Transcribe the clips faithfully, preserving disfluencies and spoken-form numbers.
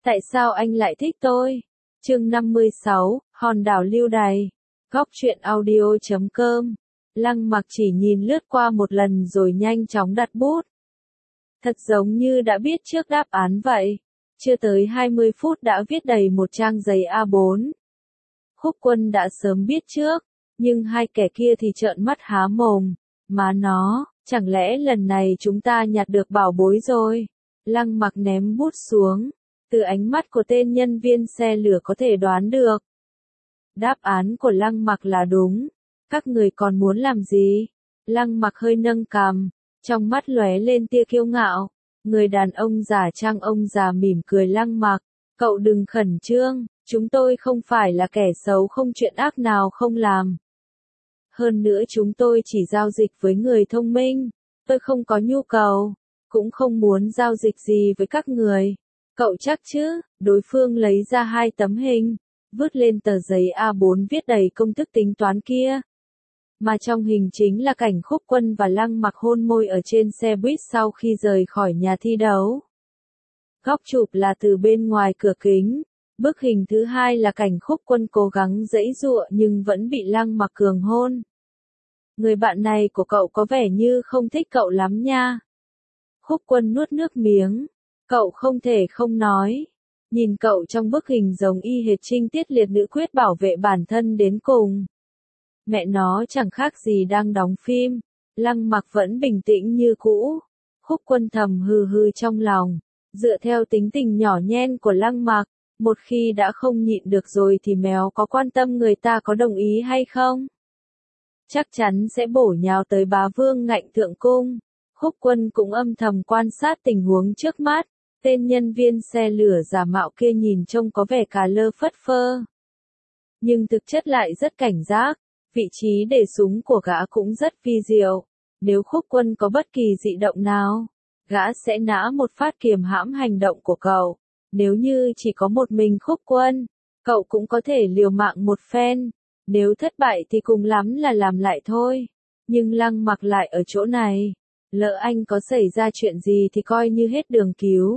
Tại sao anh lại thích tôi? Chương năm mươi sáu, Hòn đảo lưu đày. Góc truyện audio chấm com. Lăng Mặc chỉ nhìn lướt qua một lần rồi nhanh chóng đặt bút. Thật giống như đã biết trước đáp án vậy. Chưa tới hai mươi phút đã viết đầy một trang giấy A bốn. Khúc Quân đã sớm biết trước, nhưng hai kẻ kia thì trợn mắt há mồm. Má nó, chẳng lẽ lần này chúng ta nhặt được bảo bối rồi? Lăng Mặc ném bút xuống. Từ ánh mắt của tên nhân viên xe lửa có thể đoán được. Đáp án của Lăng Mặc là đúng. Các người còn muốn làm gì? Lăng Mặc hơi nâng cằm, trong mắt lóe lên tia kiêu ngạo. Người đàn ông giả trang ông già mỉm cười Lăng Mặc. Cậu đừng khẩn trương, chúng tôi không phải là kẻ xấu không chuyện ác nào không làm. Hơn nữa chúng tôi chỉ giao dịch với người thông minh. Tôi không có nhu cầu, cũng không muốn giao dịch gì với các người. Cậu chắc chứ? Đối phương lấy ra hai tấm hình, vứt lên tờ giấy A bốn viết đầy công thức tính toán kia. Mà trong hình chính là cảnh Khúc Quân và Lăng Mặc hôn môi ở trên xe buýt sau khi rời khỏi nhà thi đấu. Góc chụp là từ bên ngoài cửa kính. Bức hình thứ hai là cảnh Khúc Quân cố gắng giãy giụa nhưng vẫn bị Lăng Mặc cường hôn. Người bạn này của cậu có vẻ như không thích cậu lắm nha. Khúc Quân nuốt nước miếng. Cậu không thể không nói. Nhìn cậu trong bức hình giống y hệt trinh tiết liệt nữ quyết bảo vệ bản thân đến cùng. Mẹ nó chẳng khác gì đang đóng phim. Lăng Mặc vẫn bình tĩnh như cũ. Khúc Quân thầm hừ hừ trong lòng. Dựa theo tính tình nhỏ nhen của Lăng Mặc, một khi đã không nhịn được rồi thì mèo có quan tâm người ta có đồng ý hay không? Chắc chắn sẽ bổ nhào tới bá vương ngạnh thượng cung. Khúc Quân cũng âm thầm quan sát tình huống trước mắt. Tên nhân viên xe lửa giả mạo kia nhìn trông có vẻ cà lơ phất phơ. Nhưng thực chất lại rất cảnh giác. Vị trí để súng của gã cũng rất vi diệu. Nếu Khúc Quân có bất kỳ dị động nào, gã sẽ nã một phát kiềm hãm hành động của cậu. Nếu như chỉ có một mình Khúc Quân, cậu cũng có thể liều mạng một phen. Nếu thất bại thì cùng lắm là làm lại thôi. Nhưng Lăng Mặc lại ở chỗ này. Lỡ anh có xảy ra chuyện gì thì coi như hết đường cứu.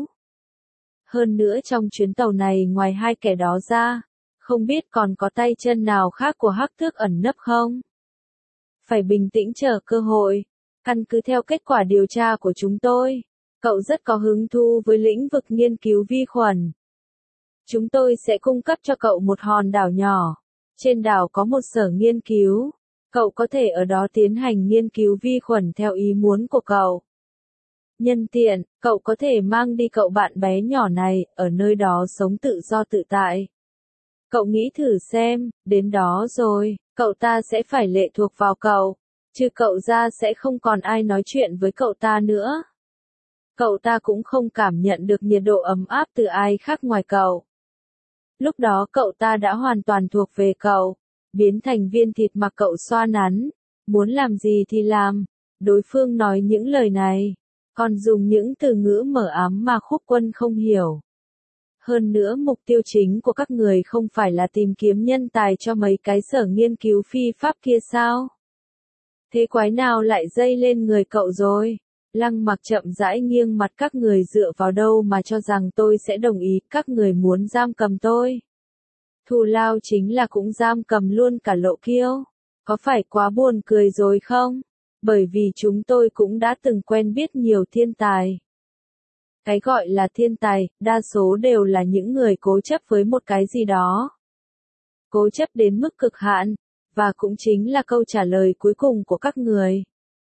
Hơn nữa trong chuyến tàu này ngoài hai kẻ đó ra, không biết còn có tay chân nào khác của Hắc Thước ẩn nấp không? Phải bình tĩnh chờ cơ hội. Căn cứ theo kết quả điều tra của chúng tôi, cậu rất có hứng thú với lĩnh vực nghiên cứu vi khuẩn. Chúng tôi sẽ cung cấp cho cậu một hòn đảo nhỏ. Trên đảo có một sở nghiên cứu. Cậu có thể ở đó tiến hành nghiên cứu vi khuẩn theo ý muốn của cậu. Nhân tiện, cậu có thể mang đi cậu bạn bé nhỏ này, ở nơi đó sống tự do tự tại. Cậu nghĩ thử xem, đến đó rồi, cậu ta sẽ phải lệ thuộc vào cậu. Chứ cậu ra sẽ không còn ai nói chuyện với cậu ta nữa. Cậu ta cũng không cảm nhận được nhiệt độ ấm áp từ ai khác ngoài cậu. Lúc đó cậu ta đã hoàn toàn thuộc về cậu, biến thành viên thịt mà cậu xoa nắn, muốn làm gì thì làm. Đối phương nói những lời này, còn dùng những từ ngữ mờ ám mà Khúc Quân không hiểu. Hơn nữa mục tiêu chính của các người không phải là tìm kiếm nhân tài cho mấy cái sở nghiên cứu phi pháp kia sao? Thế quái nào lại dây lên người cậu rồi? Lăng Mặc chậm rãi nghiêng mặt các người dựa vào đâu mà cho rằng tôi sẽ đồng ý các người muốn giam cầm tôi. Thù lao chính là cũng giam cầm luôn cả Lộ Kiêu. Có phải quá buồn cười rồi không? Bởi vì chúng tôi cũng đã từng quen biết nhiều thiên tài. Cái gọi là thiên tài, đa số đều là những người cố chấp với một cái gì đó. Cố chấp đến mức cực hạn, và cũng chính là câu trả lời cuối cùng của các người.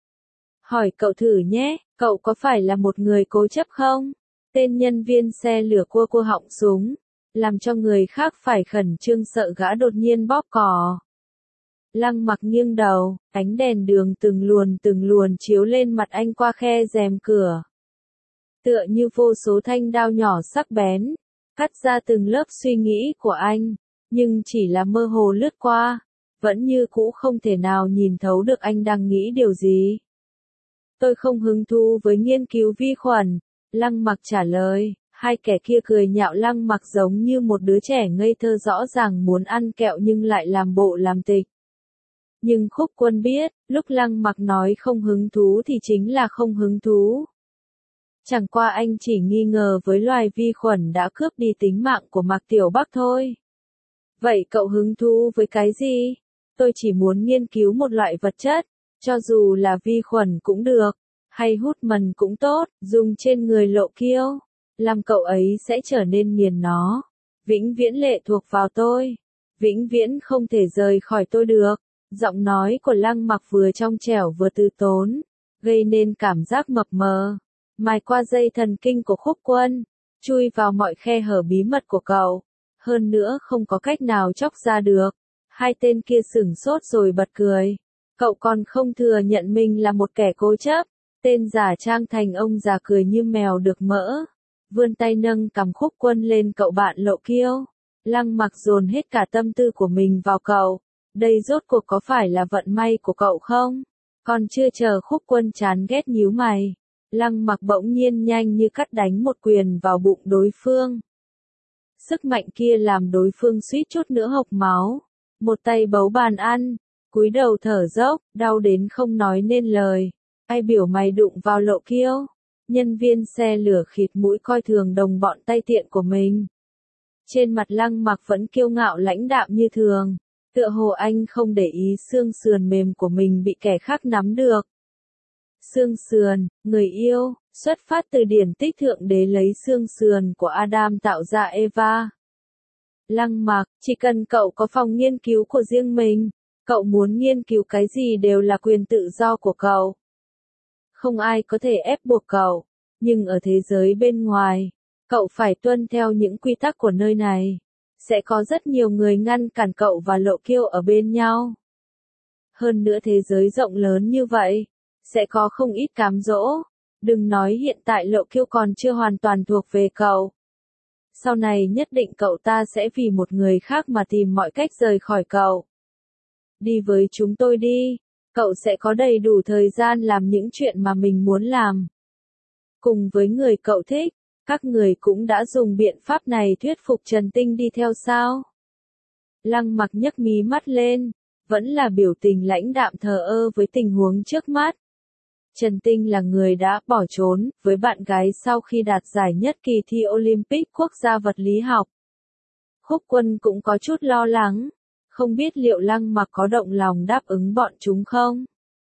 Hỏi cậu thử nhé, cậu có phải là một người cố chấp không? Tên nhân viên xe lửa cua cua họng súng, làm cho người khác phải khẩn trương sợ gã đột nhiên bóp cò. Lăng Mặc nghiêng đầu, ánh đèn đường từng luồn từng luồn chiếu lên mặt anh qua khe rèm cửa. Tựa như vô số thanh đao nhỏ sắc bén, cắt ra từng lớp suy nghĩ của anh, nhưng chỉ là mơ hồ lướt qua, vẫn như cũ không thể nào nhìn thấu được anh đang nghĩ điều gì. Tôi không hứng thú với nghiên cứu vi khuẩn, Lăng Mặc trả lời. Hai kẻ kia cười nhạo Lăng Mặc giống như một đứa trẻ ngây thơ rõ ràng muốn ăn kẹo nhưng lại làm bộ làm tịch. Nhưng Khúc Quân biết, lúc Lăng Mặc nói không hứng thú thì chính là không hứng thú. Chẳng qua anh chỉ nghi ngờ với loài vi khuẩn đã cướp đi tính mạng của Mạc Tiểu Bắc thôi. Vậy cậu hứng thú với cái gì? Tôi chỉ muốn nghiên cứu một loại vật chất, cho dù là vi khuẩn cũng được, hay hút mần cũng tốt, dùng trên người Lộ Kiêu, làm cậu ấy sẽ trở nên nghiền nó. Vĩnh viễn lệ thuộc vào tôi, vĩnh viễn không thể rời khỏi tôi được. Giọng nói của Lăng Mặc vừa trong trẻo vừa từ tốn, gây nên cảm giác mập mờ, mài qua dây thần kinh của Khúc Quân, chui vào mọi khe hở bí mật của cậu, hơn nữa không có cách nào chóc ra được. Hai tên kia sửng sốt rồi bật cười. Cậu còn không thừa nhận mình là một kẻ cố chấp. Tên giả trang thành ông già cười như mèo được mỡ. Vươn tay nâng cằm Khúc Quân lên cậu bạn Lộ Kiêu. Lăng Mặc dồn hết cả tâm tư của mình vào cậu. Đây rốt cuộc có phải là vận may của cậu không? Còn chưa chờ Khúc Quân chán ghét nhíu mày. Lăng Mặc bỗng nhiên nhanh như cắt đánh một quyền vào bụng đối phương. Sức mạnh kia làm đối phương suýt chút nữa hộc máu. Một tay bấu bàn ăn, cúi đầu thở dốc, đau đến không nói nên lời. Ai biểu mày đụng vào Lộ Kiêu? Nhân viên xe lửa khịt mũi coi thường đồng bọn tay tiện của mình. Trên mặt Lăng Mặc vẫn kiêu ngạo lãnh đạm như thường, tựa hồ anh không để ý xương sườn mềm của mình bị kẻ khác nắm được. Xương sườn, người yêu, xuất phát từ điển tích thượng đế lấy xương sườn của Adam tạo ra Eva. Lăng Mặc, chỉ cần cậu có phòng nghiên cứu của riêng mình, cậu muốn nghiên cứu cái gì đều là quyền tự do của cậu. Không ai có thể ép buộc cậu, nhưng ở thế giới bên ngoài, cậu phải tuân theo những quy tắc của nơi này. Sẽ có rất nhiều người ngăn cản cậu và Lộ Kiêu ở bên nhau. Hơn nữa thế giới rộng lớn như vậy, sẽ có không ít cám dỗ. Đừng nói hiện tại Lộ Kiêu còn chưa hoàn toàn thuộc về cậu. Sau này nhất định cậu ta sẽ vì một người khác mà tìm mọi cách rời khỏi cậu. Đi với chúng tôi đi, cậu sẽ có đầy đủ thời gian làm những chuyện mà mình muốn làm. Cùng với người cậu thích, các người cũng đã dùng biện pháp này thuyết phục Trần Tinh đi theo sao? Lăng Mặc nhấc mí mắt lên, vẫn là biểu tình lãnh đạm thờ ơ với tình huống trước mắt. Trần Tinh là người đã bỏ trốn với bạn gái sau khi đạt giải nhất kỳ thi Olympic quốc gia vật lý học. Khúc Quân cũng có chút lo lắng, không biết liệu Lăng Mặc có động lòng đáp ứng bọn chúng không?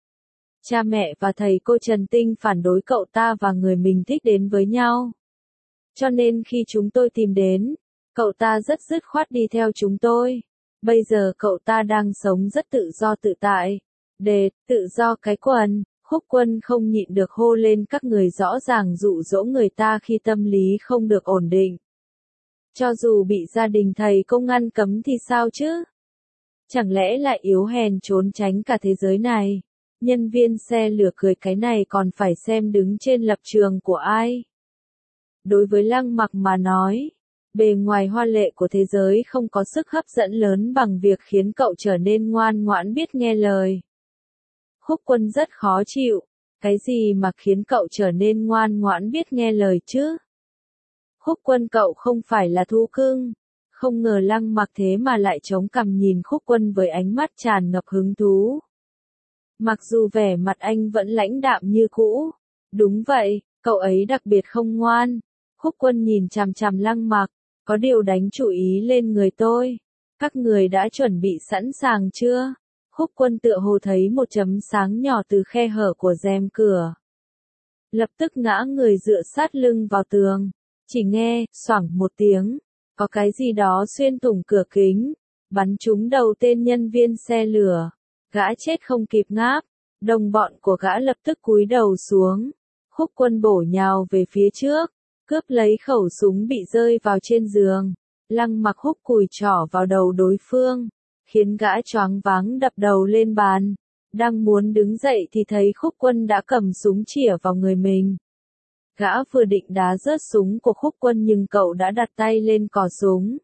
Cha mẹ và thầy cô Trần Tinh phản đối cậu ta và người mình thích đến với nhau. Cho nên khi chúng tôi tìm đến, cậu ta rất dứt khoát đi theo chúng tôi. Bây giờ cậu ta đang sống rất tự do tự tại. Để, tự do cái quần. Khúc Quân không nhịn được hô lên các người rõ ràng dụ dỗ người ta khi tâm lý không được ổn định. Cho dù bị gia đình thầy cô ngăn cấm thì sao chứ? Chẳng lẽ lại yếu hèn trốn tránh cả thế giới này? Nhân viên xe lửa cười cái này còn phải xem đứng trên lập trường của ai. Đối với Lăng Mặc mà nói, bề ngoài hoa lệ của thế giới không có sức hấp dẫn lớn bằng việc khiến cậu trở nên ngoan ngoãn biết nghe lời. Khúc Quân rất khó chịu, cái gì mà khiến cậu trở nên ngoan ngoãn biết nghe lời chứ? Khúc Quân cậu không phải là thú cưng. Không ngờ Lăng Mặc thế mà lại chống cằm nhìn Khúc Quân với ánh mắt tràn ngập hứng thú. Mặc dù vẻ mặt anh vẫn lãnh đạm như cũ. Đúng vậy, cậu ấy đặc biệt không ngoan. Khúc Quân nhìn chằm chằm Lăng Mặc, có điều đánh chú ý lên người tôi. Các người đã chuẩn bị sẵn sàng chưa? Khúc Quân tựa hồ thấy một chấm sáng nhỏ từ khe hở của rèm cửa. Lập tức ngã người dựa sát lưng vào tường. Chỉ nghe, xoảng một tiếng, có cái gì đó xuyên thủng cửa kính, bắn trúng đầu tên nhân viên xe lửa. Gã chết không kịp ngáp, đồng bọn của gã lập tức cúi đầu xuống. Khúc Quân bổ nhào về phía trước, cướp lấy khẩu súng bị rơi vào trên giường. Lăng Mặc húc cùi trỏ vào đầu đối phương, khiến gã choáng váng đập đầu lên bàn. Đang muốn đứng dậy thì thấy Khúc Quân đã cầm súng chĩa vào người mình. Gã vừa định đá rớt súng của Khúc Quân nhưng cậu đã đặt tay lên cò súng.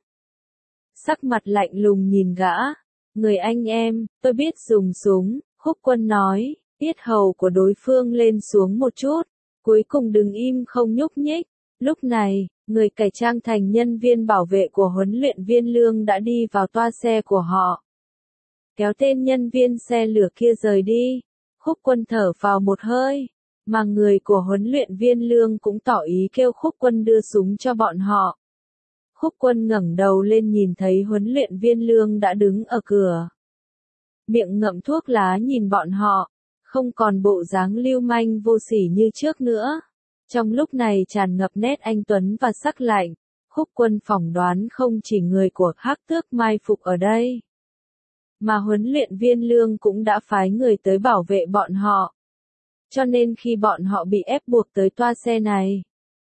Sắc mặt lạnh lùng nhìn gã. Người anh em, tôi biết dùng súng, Khúc Quân nói. Yết hầu của đối phương lên xuống một chút, cuối cùng đứng im không nhúc nhích. Lúc này, người cải trang thành nhân viên bảo vệ của huấn luyện viên Lương đã đi vào toa xe của họ. Kéo tên nhân viên xe lửa kia rời đi. Khúc Quân thở phào một hơi. Mà người của huấn luyện viên Lương cũng tỏ ý kêu Khúc Quân đưa súng cho bọn họ. Khúc Quân ngẩng đầu lên nhìn thấy huấn luyện viên Lương đã đứng ở cửa. Miệng ngậm thuốc lá nhìn bọn họ, không còn bộ dáng lưu manh vô sỉ như trước nữa. Trong lúc này tràn ngập nét anh tuấn và sắc lạnh, Khúc Quân phỏng đoán không chỉ người của Hắc Tước mai phục ở đây, mà huấn luyện viên Lương cũng đã phái người tới bảo vệ bọn họ. Cho nên khi bọn họ bị ép buộc tới toa xe này,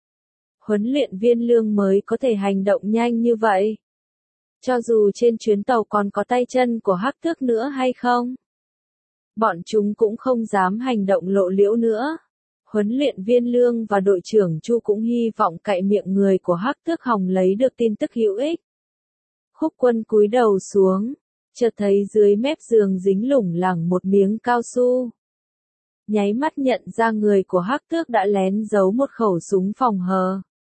huấn luyện viên Lương mới có thể hành động nhanh như vậy. Cho dù trên chuyến tàu còn có tay chân của Hắc Tước nữa hay không, bọn chúng cũng không dám hành động lộ liễu nữa. Huấn luyện viên Lương và đội trưởng Chu cũng hy vọng cậy miệng người của Hắc Tước Hồng lấy được tin tức hữu ích. Khúc Quân cúi đầu xuống, chợt thấy dưới mép giường dính lủng lẳng một miếng cao su. Nháy mắt nhận ra người của Hắc Tước đã lén giấu một khẩu súng phòng hờ.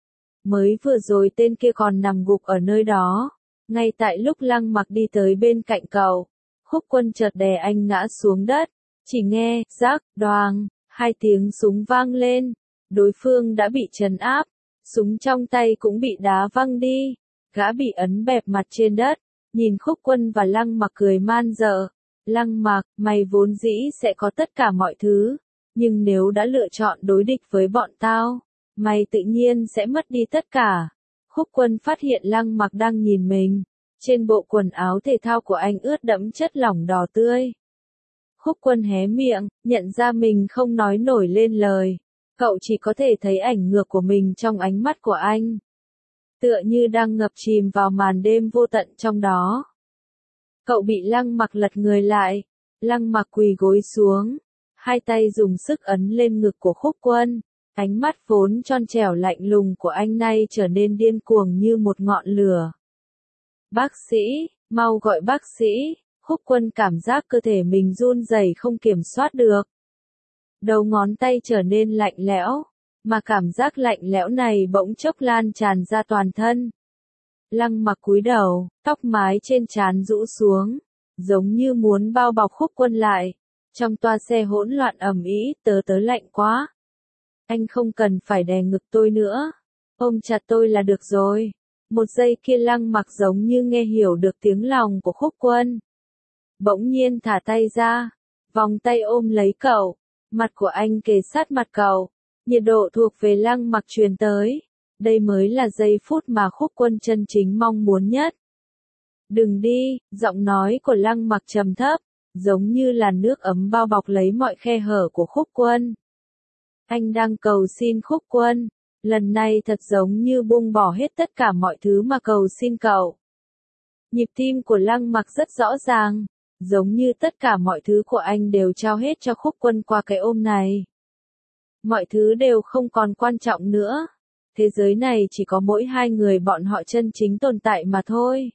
Mới vừa rồi tên kia còn nằm gục ở nơi đó. Ngay tại lúc Lăng Mặc đi tới bên cạnh cậu, Khúc Quân chợt đè anh ngã xuống đất, chỉ nghe, rắc, đoàng, hai tiếng súng vang lên, đối phương đã bị trấn áp, súng trong tay cũng bị đá văng đi, gã bị ấn bẹp mặt trên đất, nhìn Khúc Quân và Lăng Mặc cười man dợ. Lăng Mặc, mày vốn dĩ sẽ có tất cả mọi thứ, nhưng nếu đã lựa chọn đối địch với bọn tao, mày tự nhiên sẽ mất đi tất cả. Khúc Quân phát hiện Lăng Mặc đang nhìn mình, trên bộ quần áo thể thao của anh ướt đẫm chất lỏng đỏ tươi. Khúc Quân hé miệng, nhận ra mình không nói nổi lên lời, cậu chỉ có thể thấy ảnh ngược của mình trong ánh mắt của anh. Tựa như đang ngập chìm vào màn đêm vô tận trong đó. Cậu bị Lăng Mặc lật người lại, Lăng Mặc quỳ gối xuống, hai tay dùng sức ấn lên ngực của Khúc Quân, ánh mắt vốn tròn trẻo lạnh lùng của anh nay trở nên điên cuồng như một ngọn lửa. Bác sĩ, mau gọi bác sĩ. Khúc Quân cảm giác cơ thể mình run rẩy không kiểm soát được. Đầu ngón tay trở nên lạnh lẽo, mà cảm giác lạnh lẽo này bỗng chốc lan tràn ra toàn thân. Lăng Mặc cúi đầu, tóc mái trên trán rũ xuống, giống như muốn bao bọc Khúc Quân lại. Trong toa xe hỗn loạn ầm ĩ, tớ tớ lạnh quá. Anh không cần phải đè ngực tôi nữa, ôm chặt tôi là được rồi. Một giây kia Lăng Mặc giống như nghe hiểu được tiếng lòng của Khúc Quân. Bỗng nhiên thả tay ra, vòng tay ôm lấy cậu, mặt của anh kề sát mặt cậu, nhiệt độ thuộc về Lăng Mặc truyền tới. Đây mới là giây phút mà Khúc Quân chân chính mong muốn nhất. Đừng đi, giọng nói của Lăng Mặc trầm thấp, giống như là nước ấm bao bọc lấy mọi khe hở của Khúc Quân. Anh đang cầu xin Khúc Quân, lần này thật giống như buông bỏ hết tất cả mọi thứ mà cầu xin cậu. Nhịp tim của Lăng Mặc rất rõ ràng, giống như tất cả mọi thứ của anh đều trao hết cho Khúc Quân qua cái ôm này. Mọi thứ đều không còn quan trọng nữa. Thế giới này chỉ có mỗi hai người bọn họ chân chính tồn tại mà thôi.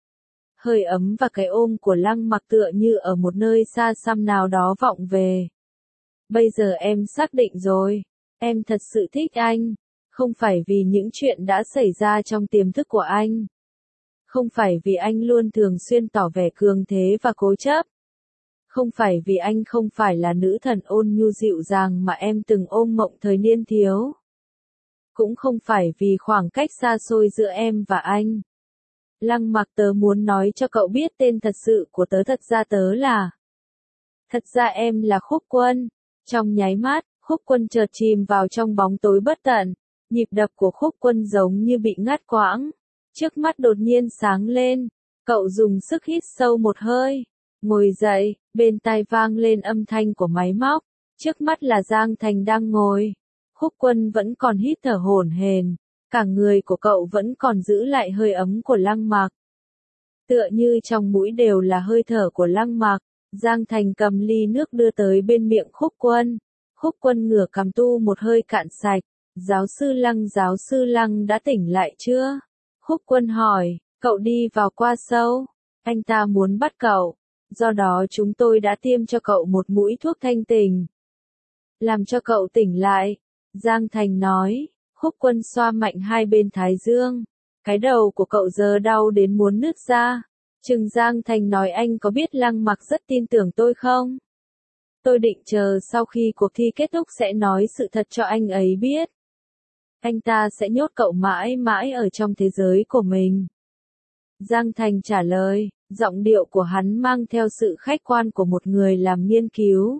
Hơi ấm và cái ôm của Lăng Mặc tựa như ở một nơi xa xăm nào đó vọng về. Bây giờ em xác định rồi, em thật sự thích anh, không phải vì những chuyện đã xảy ra trong tiềm thức của anh. Không phải vì anh luôn thường xuyên tỏ vẻ cường thế và cố chấp. Không phải vì anh không phải là nữ thần ôn nhu dịu dàng mà em từng ôm mộng thời niên thiếu. Cũng không phải vì khoảng cách xa xôi giữa em và anh. Lăng Mặc, tớ muốn nói cho cậu biết tên thật sự của tớ, thật ra tớ là... Thật ra em là Khúc Quân. Trong nháy mắt, Khúc Quân chợt chìm vào trong bóng tối bất tận. Nhịp đập của Khúc Quân giống như bị ngắt quãng. Trước mắt đột nhiên sáng lên. Cậu dùng sức hít sâu một hơi. Ngồi dậy, bên tai vang lên âm thanh của máy móc. Trước mắt là Giang Thành đang ngồi. Khúc Quân vẫn còn hít thở hổn hển, cả người của cậu vẫn còn giữ lại hơi ấm của Lăng Mặc. Tựa như trong mũi đều là hơi thở của Lăng Mặc, Giang Thành cầm ly nước đưa tới bên miệng Khúc Quân. Khúc Quân ngửa cằm tu một hơi cạn sạch. Giáo sư Lăng, giáo sư Lăng đã tỉnh lại chưa? Khúc Quân hỏi, cậu đi vào qua sâu. Anh ta muốn bắt cậu, do đó chúng tôi đã tiêm cho cậu một mũi thuốc thanh tỉnh. Làm cho cậu tỉnh lại. Giang Thành nói. Khúc Quân xoa mạnh hai bên thái dương. Cái đầu của cậu giờ đau đến muốn nứt ra. Trừng Giang Thành nói, anh có biết Lăng Mặc rất tin tưởng tôi không? Tôi định chờ sau khi cuộc thi kết thúc sẽ nói sự thật cho anh ấy biết. Anh ta sẽ nhốt cậu mãi mãi ở trong thế giới của mình. Giang Thành trả lời, giọng điệu của hắn mang theo sự khách quan của một người làm nghiên cứu.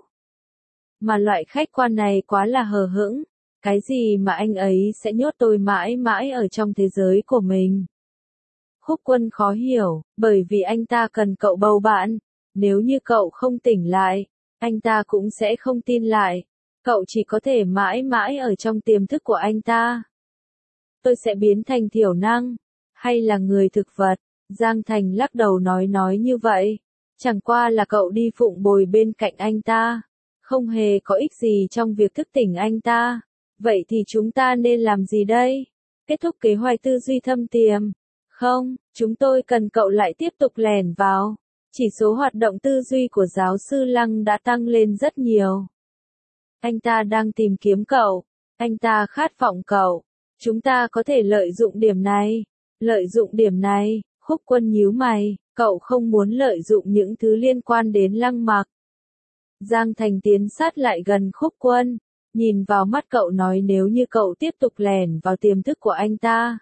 Mà loại khách quan này quá là hờ hững. Cái gì mà anh ấy sẽ nhốt tôi mãi mãi ở trong thế giới của mình? Khúc Quân khó hiểu, bởi vì anh ta cần cậu bầu bạn. Nếu như cậu không tỉnh lại, anh ta cũng sẽ không tin lại. Cậu chỉ có thể mãi mãi ở trong tiềm thức của anh ta. Tôi sẽ biến thành thiểu năng, hay là người thực vật? Giang Thành lắc đầu nói nói như vậy. Chẳng qua là cậu đi phụng bồi bên cạnh anh ta. Không hề có ích gì trong việc thức tỉnh anh ta. Vậy thì chúng ta nên làm gì đây? Kết thúc kế hoạch tư duy thâm tiềm. Không, chúng tôi cần cậu lại tiếp tục lẻn vào. Chỉ số hoạt động tư duy của giáo sư Lăng đã tăng lên rất nhiều. Anh ta đang tìm kiếm cậu. Anh ta khát vọng cậu. Chúng ta có thể lợi dụng điểm này. Lợi dụng điểm này, Khúc Quân nhíu mày, cậu không muốn lợi dụng những thứ liên quan đến Lăng Mặc. Giang Thành tiến sát lại gần Khúc Quân, nhìn vào mắt cậu nói nếu như cậu tiếp tục lẻn vào tiềm thức của anh ta,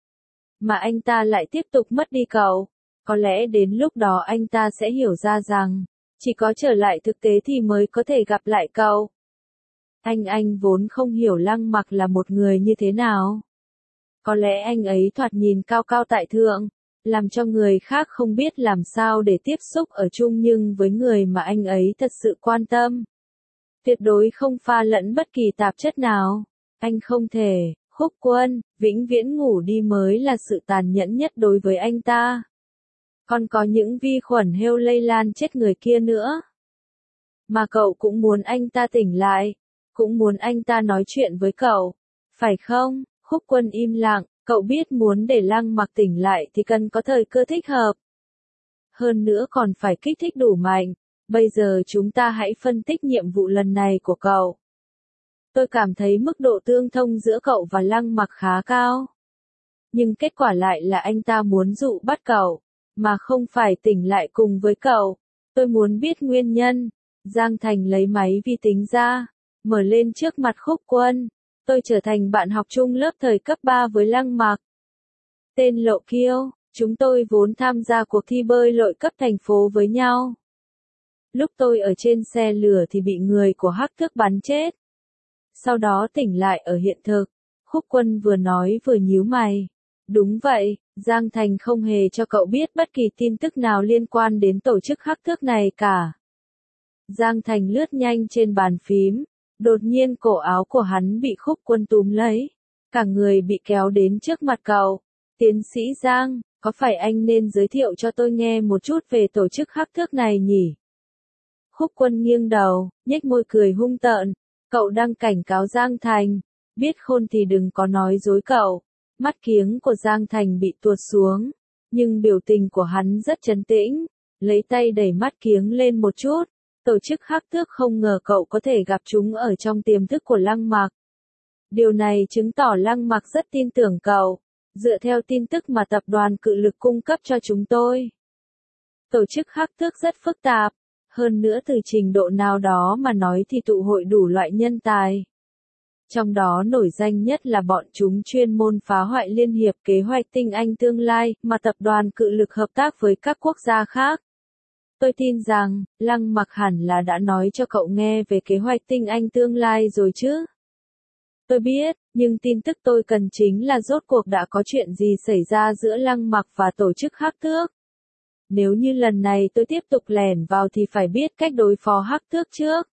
mà anh ta lại tiếp tục mất đi cậu, có lẽ đến lúc đó anh ta sẽ hiểu ra rằng, chỉ có trở lại thực tế thì mới có thể gặp lại cậu. Anh anh vốn không hiểu Lăng Mặc là một người như thế nào. Có lẽ anh ấy thoạt nhìn cao cao tại thượng, làm cho người khác không biết làm sao để tiếp xúc ở chung nhưng với người mà anh ấy thật sự quan tâm. Tuyệt đối không pha lẫn bất kỳ tạp chất nào. Anh không thể, Khúc Quân, vĩnh viễn ngủ đi mới là sự tàn nhẫn nhất đối với anh ta. Còn có những vi khuẩn heo lây lan chết người kia nữa. Mà cậu cũng muốn anh ta tỉnh lại, cũng muốn anh ta nói chuyện với cậu, phải không? Khúc Quân im lặng, cậu biết muốn để Lăng Mặc tỉnh lại thì cần có thời cơ thích hợp. Hơn nữa còn phải kích thích đủ mạnh. Bây giờ chúng ta hãy phân tích nhiệm vụ lần này của cậu. Tôi cảm thấy mức độ tương thông giữa cậu và Lăng Mặc khá cao. Nhưng kết quả lại là anh ta muốn dụ bắt cậu, mà không phải tỉnh lại cùng với cậu. Tôi muốn biết nguyên nhân. Giang Thành lấy máy vi tính ra, mở lên trước mặt Khúc Quân. Tôi trở thành bạn học chung lớp thời cấp ba với Lăng Mặc. Tên Lộ Kiêu, chúng tôi vốn tham gia cuộc thi bơi lội cấp thành phố với nhau. Lúc tôi ở trên xe lửa thì bị người của Hắc Thước bắn chết. Sau đó tỉnh lại ở hiện thực. Khúc Quân vừa nói vừa nhíu mày. Đúng vậy, Giang Thành không hề cho cậu biết bất kỳ tin tức nào liên quan đến tổ chức Hắc Thước này cả. Giang Thành lướt nhanh trên bàn phím. Đột nhiên cổ áo của hắn bị Khúc Quân túm lấy. Cả người bị kéo đến trước mặt cậu. Tiến sĩ Giang, có phải anh nên giới thiệu cho tôi nghe một chút về tổ chức Hắc Thước này nhỉ? Khúc Quân nghiêng đầu, nhếch môi cười hung tợn. Cậu đang cảnh cáo Giang Thành. Biết khôn thì đừng có nói dối cậu. Mắt kiếng của Giang Thành bị tuột xuống. Nhưng biểu tình của hắn rất trấn tĩnh. Lấy tay đẩy mắt kiếng lên một chút. Tổ chức Hắc Thước không ngờ cậu có thể gặp chúng ở trong tiềm thức của Lăng Mặc. Điều này chứng tỏ Lăng Mặc rất tin tưởng cậu. Dựa theo tin tức mà tập đoàn Cự Lực cung cấp cho chúng tôi. Tổ chức Hắc Thước rất phức tạp. Hơn nữa từ trình độ nào đó mà nói thì tụ hội đủ loại nhân tài. Trong đó nổi danh nhất là bọn chúng chuyên môn phá hoại liên hiệp kế hoạch tinh anh tương lai mà tập đoàn Cự Lực hợp tác với các quốc gia khác. Tôi tin rằng, Lăng Mặc hẳn là đã nói cho cậu nghe về kế hoạch tinh anh tương lai rồi chứ. Tôi biết, nhưng tin tức tôi cần chính là rốt cuộc đã có chuyện gì xảy ra giữa Lăng Mặc và tổ chức Hắc Thước. Nếu như lần này tôi tiếp tục lẻn vào thì phải biết cách đối phó Hắc Thước trước.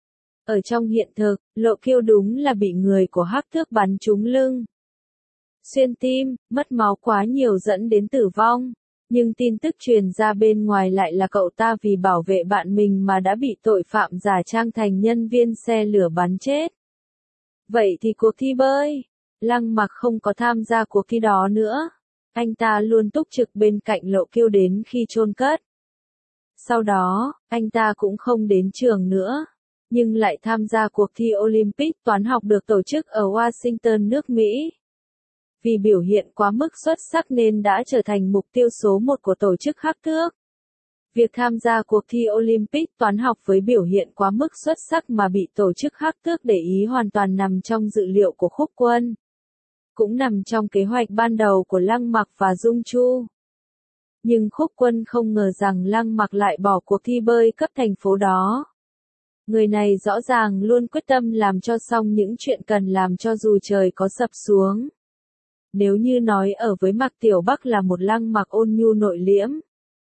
Ở trong hiện thực, Lộ Kiêu đúng là bị người của Hắc Thước bắn trúng lưng. Xuyên tim, mất máu quá nhiều dẫn đến tử vong. Nhưng tin tức truyền ra bên ngoài lại là cậu ta vì bảo vệ bạn mình mà đã bị tội phạm giả trang thành nhân viên xe lửa bắn chết. Vậy thì cuộc thi bơi, Lăng Mặc không có tham gia cuộc thi đó nữa. Anh ta luôn túc trực bên cạnh Lộ Kiêu đến khi chôn cất. Sau đó, anh ta cũng không đến trường nữa, nhưng lại tham gia cuộc thi Olympic toán học được tổ chức ở Washington nước Mỹ. Vì biểu hiện quá mức xuất sắc nên đã trở thành mục tiêu số một của tổ chức Hắc Thước. Việc tham gia cuộc thi Olympic toán học với biểu hiện quá mức xuất sắc mà bị tổ chức Hắc Tước để ý hoàn toàn nằm trong dự liệu của Khúc Quân. Cũng nằm trong kế hoạch ban đầu của Lăng Mặc và Dung Chu. Nhưng Khúc Quân không ngờ rằng Lăng Mặc lại bỏ cuộc thi bơi cấp thành phố đó. Người này rõ ràng luôn quyết tâm làm cho xong những chuyện cần làm cho dù trời có sập xuống. Nếu như nói ở với Mạc Tiểu Bắc là một Lăng Mặc ôn nhu nội liễm,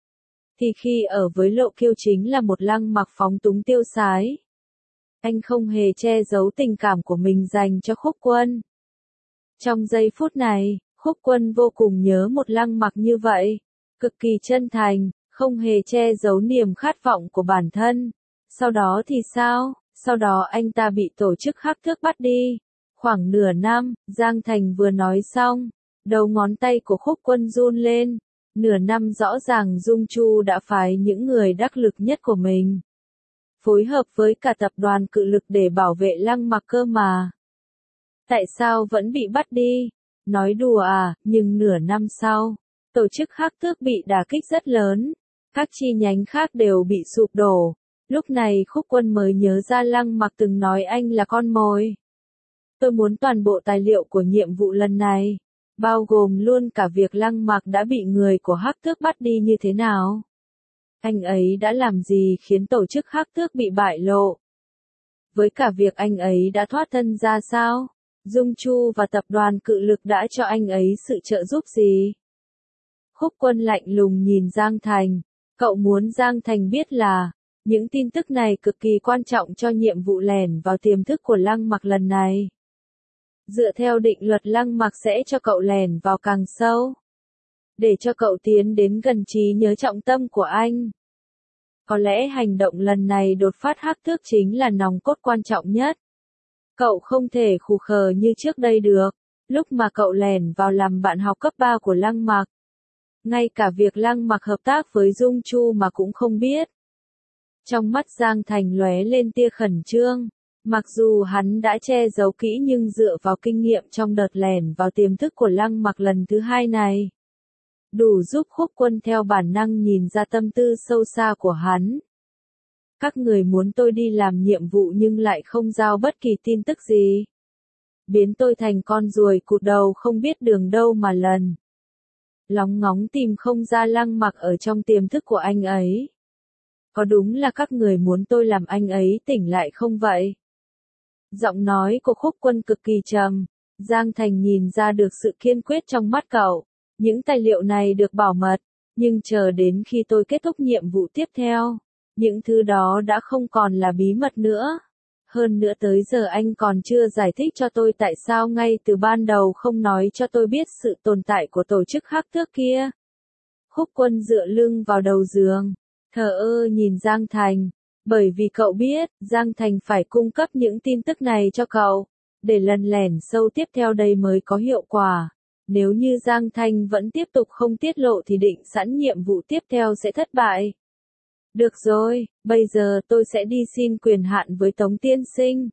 thì khi ở với Lộ Kiêu chính là một Lăng Mặc phóng túng tiêu sái. Anh không hề che giấu tình cảm của mình dành cho Khúc Quân. Trong giây phút này, Khúc Quân vô cùng nhớ một Lăng Mặc như vậy, cực kỳ chân thành, không hề che giấu niềm khát vọng của bản thân. Sau đó thì sao? Sau đó anh ta bị tổ chức Hắc Tước bắt đi. Khoảng nửa năm, Giang Thành vừa nói xong, đầu ngón tay của Khúc Quân run lên. Nửa năm rõ ràng Dung Chu đã phái những người đắc lực nhất của mình, phối hợp với cả tập đoàn Cự Lực để bảo vệ Lăng Mặc cơ mà. Tại sao vẫn bị bắt đi? Nói đùa à, nhưng nửa năm sau, tổ chức Hắc Tước bị đả kích rất lớn, các chi nhánh khác đều bị sụp đổ. Lúc này Khúc Quân mới nhớ ra Lăng Mặc từng nói anh là con mồi. Tôi muốn toàn bộ tài liệu của nhiệm vụ lần này, bao gồm luôn cả việc Lăng Mặc đã bị người của Hắc Tước bắt đi như thế nào. Anh ấy đã làm gì khiến tổ chức Hắc Tước bị bại lộ? Với cả việc anh ấy đã thoát thân ra sao? Dung Chu và tập đoàn Cự Lực đã cho anh ấy sự trợ giúp gì? Khúc Quân lạnh lùng nhìn Giang Thành. Cậu muốn Giang Thành biết là, những tin tức này cực kỳ quan trọng cho nhiệm vụ lẻn vào tiềm thức của Lăng Mặc lần này. Dựa theo định luật Lăng Mặc sẽ cho cậu lẻn vào càng sâu, để cho cậu tiến đến gần trí nhớ trọng tâm của anh. Có lẽ hành động lần này đột phát Hắc Tước chính là nòng cốt quan trọng nhất. Cậu không thể khù khờ như trước đây được. Lúc mà cậu lẻn vào làm bạn học cấp ba của Lăng Mặc, ngay cả việc Lăng Mặc hợp tác với Dung Chu mà cũng không biết. Trong mắt Giang Thành lóe lên tia khẩn trương. Mặc dù hắn đã che giấu kỹ nhưng dựa vào kinh nghiệm trong đợt lẻn vào tiềm thức của Lăng Mặc lần thứ hai này, đủ giúp Khúc Quân theo bản năng nhìn ra tâm tư sâu xa của hắn. Các người muốn tôi đi làm nhiệm vụ nhưng lại không giao bất kỳ tin tức gì. Biến tôi thành con ruồi cụt đầu không biết đường đâu mà lần. Lóng ngóng tìm không ra Lăng Mặc ở trong tiềm thức của anh ấy. Có đúng là các người muốn tôi làm anh ấy tỉnh lại không vậy? Giọng nói của Khúc Quân cực kỳ trầm. Giang Thành nhìn ra được sự kiên quyết trong mắt cậu. Những tài liệu này được bảo mật, nhưng chờ đến khi tôi kết thúc nhiệm vụ tiếp theo, những thứ đó đã không còn là bí mật nữa. Hơn nữa tới giờ anh còn chưa giải thích cho tôi tại sao ngay từ ban đầu không nói cho tôi biết sự tồn tại của tổ chức Hắc Tước kia. Khúc Quân dựa lưng vào đầu giường, thờ ơ nhìn Giang Thành. Bởi vì cậu biết, Giang Thành phải cung cấp những tin tức này cho cậu, để lần lẻn sâu tiếp theo đây mới có hiệu quả. Nếu như Giang Thành vẫn tiếp tục không tiết lộ thì định sẵn nhiệm vụ tiếp theo sẽ thất bại. Được rồi, bây giờ tôi sẽ đi xin quyền hạn với Tống tiên sinh.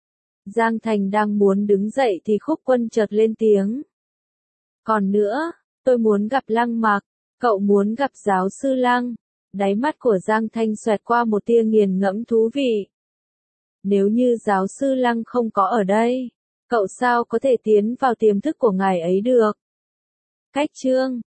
Giang Thành đang muốn đứng dậy thì Khúc Quân chợt lên tiếng. Còn nữa, tôi muốn gặp Lăng Mặc. Cậu muốn gặp giáo sư Lăng? Đáy mắt của Giang Thanh xoẹt qua một tia nghiền ngẫm thú vị. Nếu như giáo sư Lăng không có ở đây, cậu sao có thể tiến vào tiềm thức của ngài ấy được? Cách chương